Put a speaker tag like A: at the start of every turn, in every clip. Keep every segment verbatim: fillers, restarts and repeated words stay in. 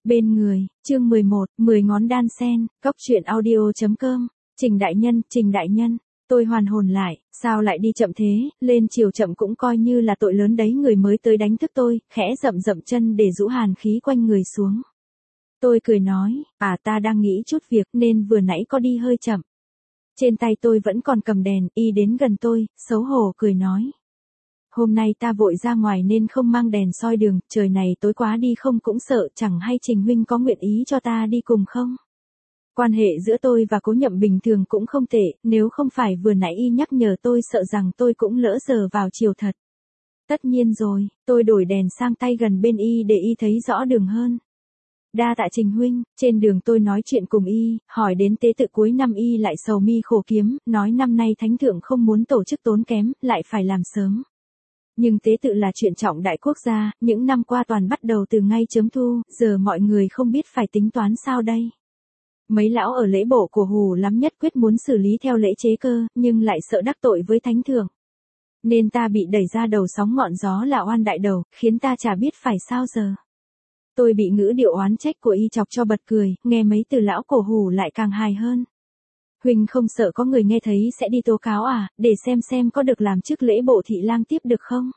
A: Bên người, chương mười một, mười ngón đan sen, cóc truyện audio.com, Trình đại nhân, Trình đại nhân, tôi hoàn hồn lại, sao lại đi chậm thế, lên chiều chậm cũng coi như là tội lớn đấy, người mới tới đánh thức tôi, khẽ rậm rậm chân để rũ hàn khí quanh người xuống. Tôi cười nói, à ta đang nghĩ chút việc nên vừa nãy có đi hơi chậm. Trên tay tôi vẫn còn cầm đèn, y đến gần tôi, xấu hổ cười nói. Hôm nay ta vội ra ngoài nên không mang đèn soi đường, trời này tối quá đi không cũng sợ, chẳng hay Trình huynh có nguyện ý cho ta đi cùng không? Quan hệ giữa tôi và Cố Nhậm bình thường cũng không tệ, nếu không phải vừa nãy y nhắc nhở tôi sợ rằng tôi cũng lỡ giờ vào chiều thật. Tất nhiên rồi, tôi đổi đèn sang tay gần bên y để y thấy rõ đường hơn. Đa tạ Trình huynh, trên đường tôi nói chuyện cùng y, hỏi đến tế tự cuối năm y lại sầu mi khổ kiếm, nói năm nay thánh thượng không muốn tổ chức tốn kém, lại phải làm sớm. Nhưng tế tự là chuyện trọng đại quốc gia, những năm qua toàn bắt đầu từ ngay chớm thu, giờ mọi người không biết phải tính toán sao đây. Mấy lão ở lễ bộ của Hù lắm nhất quyết muốn xử lý theo lễ chế cơ, nhưng lại sợ đắc tội với thánh thượng. Nên ta bị đẩy ra đầu sóng ngọn gió là oan đại đầu, khiến ta chả biết phải sao giờ. Tôi bị ngữ điệu oán trách của y chọc cho bật cười, nghe mấy từ lão cổ Hù lại càng hài hơn. Huynh không sợ có người nghe thấy sẽ đi tố cáo à, để xem xem có được làm chức lễ bộ thị lang tiếp được không?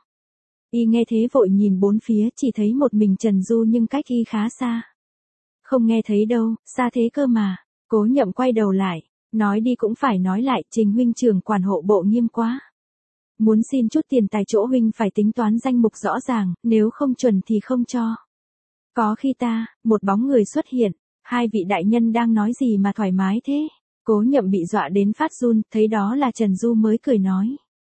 A: Y nghe thế vội nhìn bốn phía, chỉ thấy một mình Trần Du nhưng cách y khá xa. Không nghe thấy đâu, xa thế cơ mà. Cố Nhậm quay đầu lại, nói đi cũng phải nói lại, Trình huynh trưởng quản hộ bộ nghiêm quá. Muốn xin chút tiền tài chỗ huynh phải tính toán danh mục rõ ràng, nếu không chuẩn thì không cho. Có khi ta, một bóng người xuất hiện, hai vị đại nhân đang nói gì mà thoải mái thế? Cố Nhậm bị dọa đến phát run, thấy đó là Trần Du mới cười nói.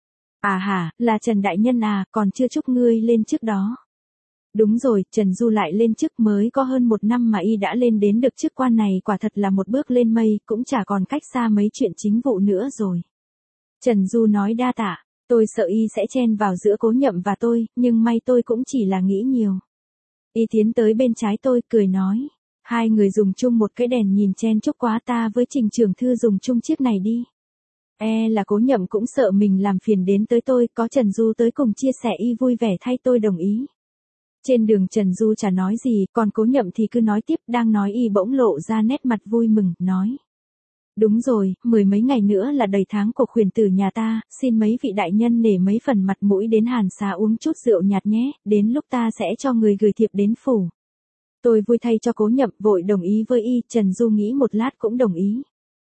A: À hả, là Trần đại nhân à, còn chưa chúc ngươi lên chức đó. Đúng rồi, Trần Du lại lên chức, mới có hơn một năm mà y đã lên đến được chức quan này, quả thật là một bước lên mây, cũng chả còn cách xa mấy chuyện chính vụ nữa rồi. Trần Du nói đa tạ, tôi sợ y sẽ chen vào giữa Cố Nhậm và tôi, nhưng may tôi cũng chỉ là nghĩ nhiều. Y tiến tới bên trái tôi, cười nói. Hai người dùng chung một cái đèn nhìn chen chúc quá, ta với Trình trưởng thư dùng chung chiếc này đi. E là Cố Nhậm cũng sợ mình làm phiền đến tới tôi, có Trần Du tới cùng chia sẻ y vui vẻ thay tôi đồng ý. Trên đường Trần Du chả nói gì, còn Cố Nhậm thì cứ nói tiếp, đang nói y bỗng lộ ra nét mặt vui mừng, nói. Đúng rồi, mười mấy ngày nữa là đầy tháng của khuyển tử nhà ta, xin mấy vị đại nhân nể mấy phần mặt mũi đến Hàn Xá uống chút rượu nhạt nhé, đến lúc ta sẽ cho người gửi thiệp đến phủ. Tôi vui thay cho Cố Nhậm, vội đồng ý với y, Trần Du nghĩ một lát cũng đồng ý.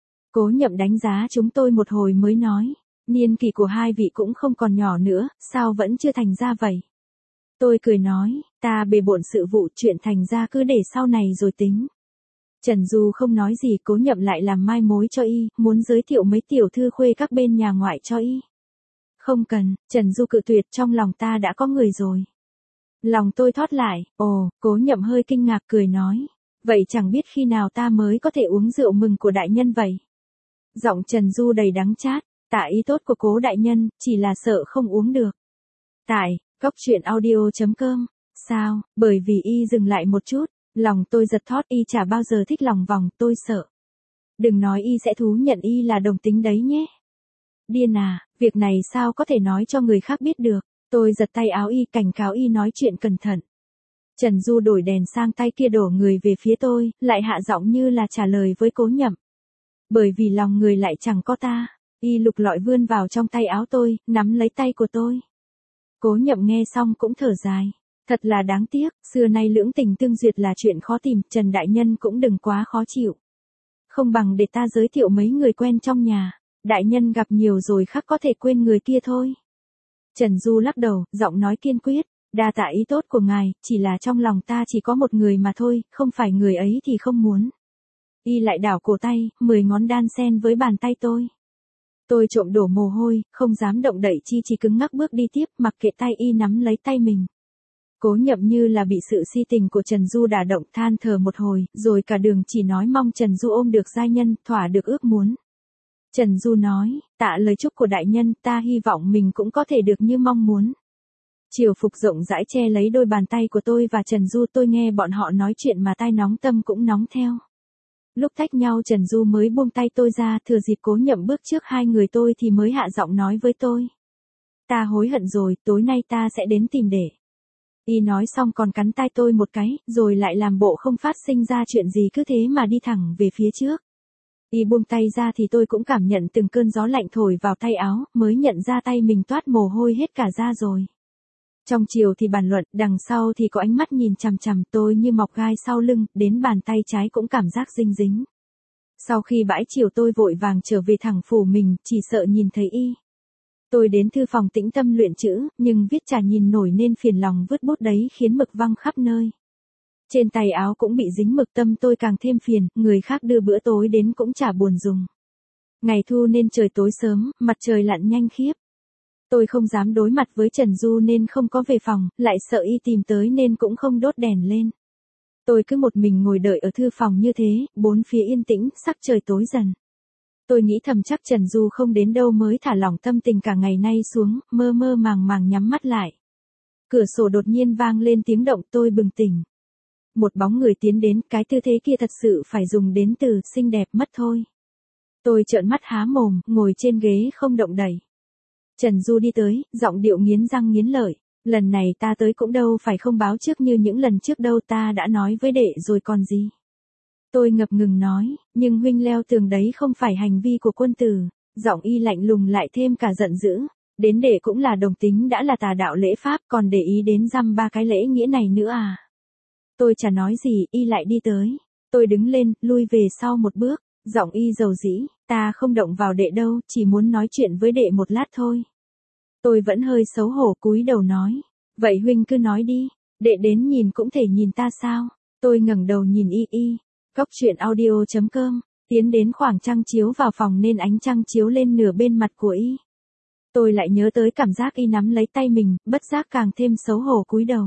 A: Cố Nhậm đánh giá chúng tôi một hồi mới nói, niên kỷ của hai vị cũng không còn nhỏ nữa, sao vẫn chưa thành ra vậy? Tôi cười nói, ta bề bộn sự vụ, chuyện thành ra cứ để sau này rồi tính. Trần Du không nói gì, Cố Nhậm lại làm mai mối cho y, muốn giới thiệu mấy tiểu thư khuê các bên nhà ngoại cho y. Không cần, Trần Du cự tuyệt, trong lòng ta đã có người rồi. Lòng tôi thót lại, ồ, Cố Nhậm hơi kinh ngạc cười nói. Vậy chẳng biết khi nào ta mới có thể uống rượu mừng của đại nhân vậy? Giọng Trần Du đầy đắng chát, tạ ý tốt của Cố đại nhân, chỉ là sợ không uống được. Tại, cóc truyện audio.com, sao, bởi vì y dừng lại một chút, lòng tôi giật thót, y chả bao giờ thích lòng vòng, tôi sợ. Đừng nói y sẽ thú nhận y là đồng tính đấy nhé. Điên à, việc này sao có thể nói cho người khác biết được. Tôi giật tay áo y, cảnh cáo y nói chuyện cẩn thận. Trần Du đổi đèn sang tay kia, đổ người về phía tôi, lại hạ giọng như là trả lời với Cố Nhậm. Bởi vì lòng người lại chẳng có ta, y lục lọi vươn vào trong tay áo tôi, nắm lấy tay của tôi. Cố Nhậm nghe xong cũng thở dài. Thật là đáng tiếc, xưa nay lưỡng tình tương duyệt là chuyện khó tìm, Trần đại nhân cũng đừng quá khó chịu. Không bằng để ta giới thiệu mấy người quen trong nhà, đại nhân gặp nhiều rồi khắc có thể quên người kia thôi. Trần Du lắc đầu, giọng nói kiên quyết, đa tạ ý tốt của ngài, chỉ là trong lòng ta chỉ có một người mà thôi, không phải người ấy thì không muốn. Y lại đảo cổ tay, mười ngón đan sen với bàn tay tôi. Tôi trộm đổ mồ hôi, không dám động đậy chi, chỉ cứng ngắc bước đi tiếp, mặc kệ tay y nắm lấy tay mình. Cố Nhậm như là bị sự si tình của Trần Du đả động, than thở một hồi, rồi cả đường chỉ nói mong Trần Du ôm được giai nhân, thỏa được ước muốn. Trần Du nói, tạ lời chúc của đại nhân, ta hy vọng mình cũng có thể được như mong muốn. Triều phục rộng rãi che lấy đôi bàn tay của tôi và Trần Du, tôi nghe bọn họ nói chuyện mà tai nóng tâm cũng nóng theo. Lúc tách nhau Trần Du mới buông tay tôi ra, thừa dịp Cố Nhậm bước trước hai người tôi thì mới hạ giọng nói với tôi. Ta hối hận rồi, tối nay ta sẽ đến tìm để. Y nói xong còn cắn tai tôi một cái, rồi lại làm bộ không phát sinh ra chuyện gì cứ thế mà đi thẳng về phía trước. Y buông tay ra thì tôi cũng cảm nhận từng cơn gió lạnh thổi vào tay áo, mới nhận ra tay mình toát mồ hôi hết cả da rồi. Trong chiều thì bàn luận, đằng sau thì có ánh mắt nhìn chằm chằm tôi như mọc gai sau lưng, đến bàn tay trái cũng cảm giác dinh dính. Sau khi bãi chiều tôi vội vàng trở về thẳng phủ mình, chỉ sợ nhìn thấy Y. Tôi đến thư phòng tĩnh tâm luyện chữ, nhưng viết chả nhìn nổi nên phiền lòng vứt bút đấy khiến mực văng khắp nơi. Trên tay áo cũng bị dính mực, tâm tôi càng thêm phiền, người khác đưa bữa tối đến cũng chả buồn dùng. Ngày thu nên trời tối sớm, mặt trời lặn nhanh khiếp. Tôi không dám đối mặt với Trần Du nên không có về phòng, lại sợ Y tìm tới nên cũng không đốt đèn lên. Tôi cứ một mình ngồi đợi ở thư phòng như thế, bốn phía yên tĩnh, sắc trời tối dần. Tôi nghĩ thầm chắc Trần Du không đến đâu mới thả lỏng tâm tình cả ngày nay xuống, mơ mơ màng màng nhắm mắt lại. Cửa sổ đột nhiên vang lên tiếng động, tôi bừng tỉnh. Một bóng người tiến đến, cái tư thế kia thật sự phải dùng đến từ xinh đẹp mất thôi. Tôi trợn mắt há mồm, ngồi trên ghế không động đậy. Trần Du đi tới, giọng điệu nghiến răng nghiến lợi. Lần này ta tới cũng đâu phải không báo trước như những lần trước đâu, ta đã nói với đệ rồi còn gì. Tôi ngập ngừng nói, nhưng huynh leo tường đấy không phải hành vi của quân tử. Giọng Y lạnh lùng lại thêm cả giận dữ. Đến đệ cũng là đồng tính đã là tà đạo lễ pháp, còn để ý đến dăm ba cái lễ nghĩa này nữa à. Tôi chả nói gì, Y lại đi tới. Tôi đứng lên, lui về sau một bước. Giọng Y dầu dĩ, ta không động vào đệ đâu, chỉ muốn nói chuyện với đệ một lát thôi. Tôi vẫn hơi xấu hổ cúi đầu nói. Vậy huynh cứ nói đi, đệ đến nhìn cũng thể nhìn ta sao? Tôi ngẩng đầu nhìn Y Y. Cốc truyện audio chấm com. Tiến đến khoảng trăng chiếu vào phòng nên ánh trăng chiếu lên nửa bên mặt của Y. Tôi lại nhớ tới cảm giác Y nắm lấy tay mình, bất giác càng thêm xấu hổ cúi đầu.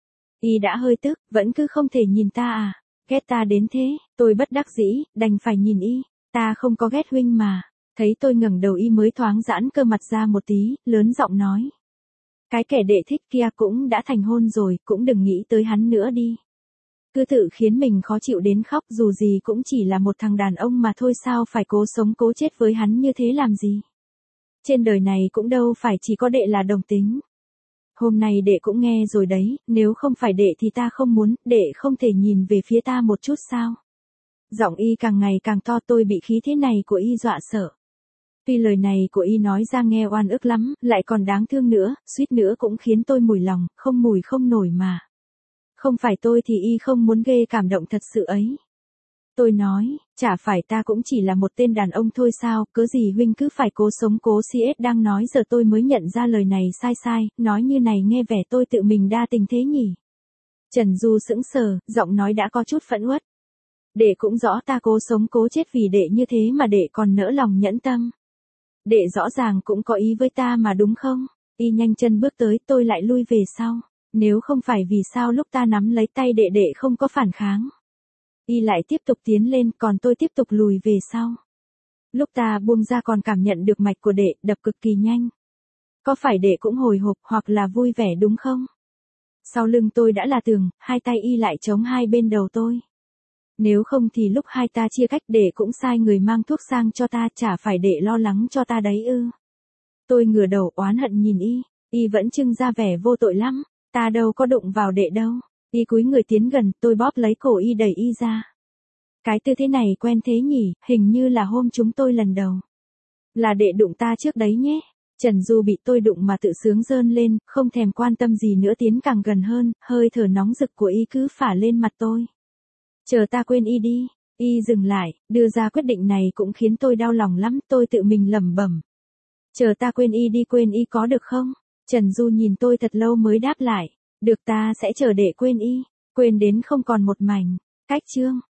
A: Y đã hơi tức, vẫn cứ không thể nhìn ta à? Ghét ta đến thế, tôi bất đắc dĩ, đành phải nhìn Y. Ta không có ghét huynh mà. Thấy tôi ngẩng đầu Y mới thoáng giãn cơ mặt ra một tí, lớn giọng nói. Cái kẻ đệ thích kia cũng đã thành hôn rồi, cũng đừng nghĩ tới hắn nữa đi. Cứ tự khiến mình khó chịu đến khóc, dù gì cũng chỉ là một thằng đàn ông mà thôi, sao phải cố sống cố chết với hắn như thế làm gì. Trên đời này cũng đâu phải chỉ có đệ là đồng tính. Hôm nay đệ cũng nghe rồi đấy, nếu không phải đệ thì ta không muốn, đệ không thể nhìn về phía ta một chút sao. Giọng Y càng ngày càng to, tôi bị khí thế này của Y dọa sợ. Tuy lời này của Y nói ra nghe oan ức lắm, lại còn đáng thương nữa, suýt nữa cũng khiến tôi mùi lòng, không mùi không nổi mà. Không phải tôi thì Y không muốn ghê cảm động thật sự ấy. Tôi nói, chả phải ta cũng chỉ là một tên đàn ông thôi sao, cớ gì huynh cứ phải cố sống cố xiết. Đang nói giờ tôi mới nhận ra lời này sai sai, nói như này nghe vẻ tôi tự mình đa tình thế nhỉ. Trần Du sững sờ, giọng nói đã có chút phẫn uất. Đệ cũng rõ ta cố sống cố chết vì đệ như thế mà đệ còn nỡ lòng nhẫn tâm. Đệ rõ ràng cũng có ý với ta mà đúng không? Y nhanh chân bước tới, tôi lại lui về sau. Nếu không phải vì sao lúc ta nắm lấy tay đệ đệ không có phản kháng. Y lại tiếp tục tiến lên, còn tôi tiếp tục lùi về sau. Lúc ta buông ra còn cảm nhận được mạch của đệ đập cực kỳ nhanh. Có phải đệ cũng hồi hộp hoặc là vui vẻ đúng không? Sau lưng tôi đã là tường, hai tay Y lại chống hai bên đầu tôi. Nếu không thì lúc hai ta chia cách đệ cũng sai người mang thuốc sang cho ta, chả phải đệ lo lắng cho ta đấy ư. Tôi ngửa đầu oán hận nhìn Y, Y vẫn trưng ra vẻ vô tội lắm, ta đâu có đụng vào đệ đâu. Y cúi người tiến gần, tôi bóp lấy cổ Y đẩy Y ra. Cái tư thế này quen thế nhỉ, hình như là hôm chúng tôi lần đầu. Là đệ đụng ta trước đấy nhé. Trần Du bị tôi đụng mà tự sướng rơn lên, không thèm quan tâm gì nữa, tiến càng gần hơn, hơi thở nóng rực của Y cứ phả lên mặt tôi. Chờ ta quên Y đi. Y dừng lại, đưa ra quyết định này cũng khiến tôi đau lòng lắm, tôi tự mình lẩm bẩm. Chờ ta quên Y đi, quên Y có được không? Trần Du nhìn tôi thật lâu mới đáp lại. Được, ta sẽ chờ để quên Y, quên đến không còn một mảnh. Cách chương.